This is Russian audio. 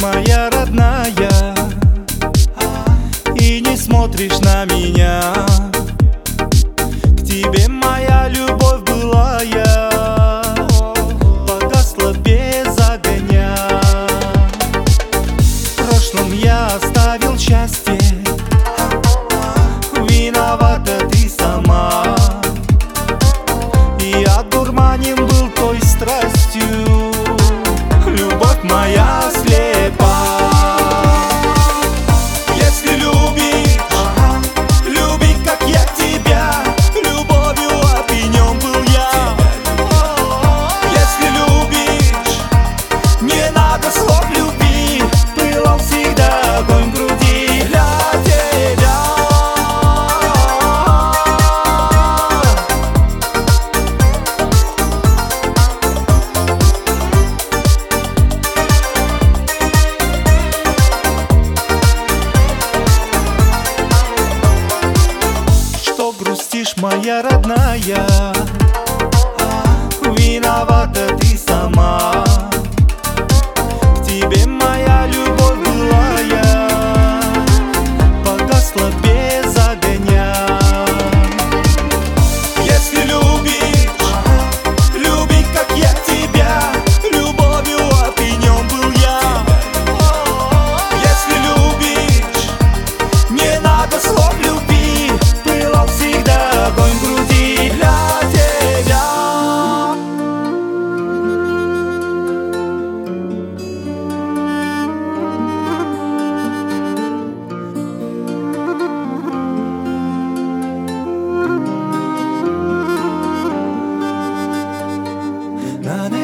моя родная, и не смотришь на меня. К тебе моя любовь былая погасла без огня. В прошлом я оставил счастье, виновата ты сама. И одурманен был той страстью, любовь моя слепа. Если любишь, люби, как я тебя, любовью опьянен был я. Если любишь, не надо слов любви, пылал всегда огонь в груди для тебя. Грустишь, моя родная, виновата ты сама. К тебе моя любовь былая погасла без огня. Если любишь, люби, как я тебя, любовью опьянен был я. Если любишь, не надо слов любви, пылал всегда огонь в груди для тебя. На